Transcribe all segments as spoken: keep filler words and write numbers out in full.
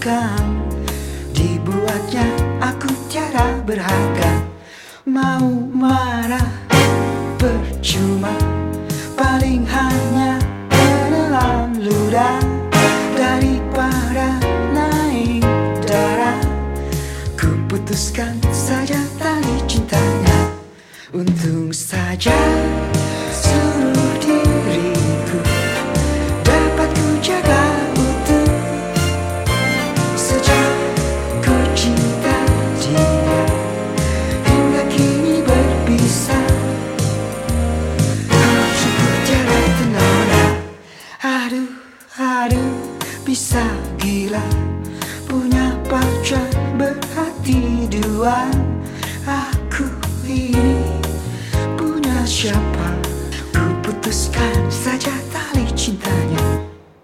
bukan dibuatnya aku tiada berharga. Mau marah percuma, paling hanya menelan ludah. Daripada naik darah, ku putuskan saja tali cintanya. Untung saja seluruh diriku dapat ku jaga utuh. Sejak ku cinta dia hingga kini berpisah, hatiku tiada tenang. Aduh, aduh, bisa gila punya pacar berhati dua. Aku ini punya siapa? Ku putuskan saja tali cintanya.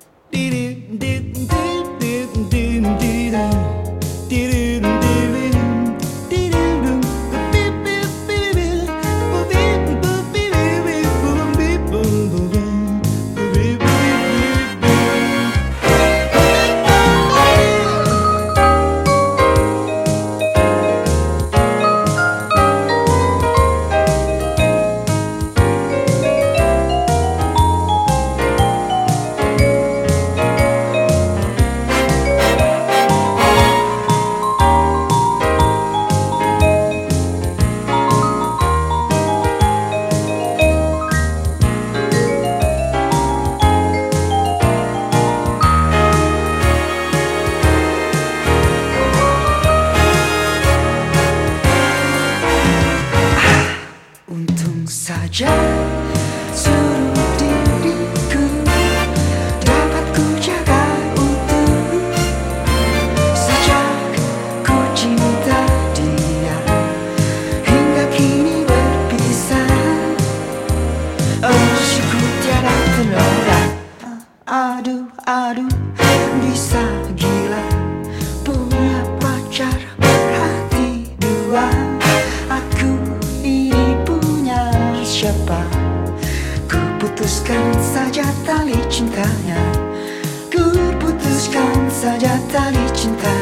Saja seluruh diriku dapat ku jaga utuh. Sejak ku cinta dia hingga kini berpisah, asyikku tiada ternoda. Aduh, aduh, bisa gila punya pacar berhati dua. Aku ini punya siapa? Ku putuskan saja tali cintanya. Ku putuskan saja tali cinta.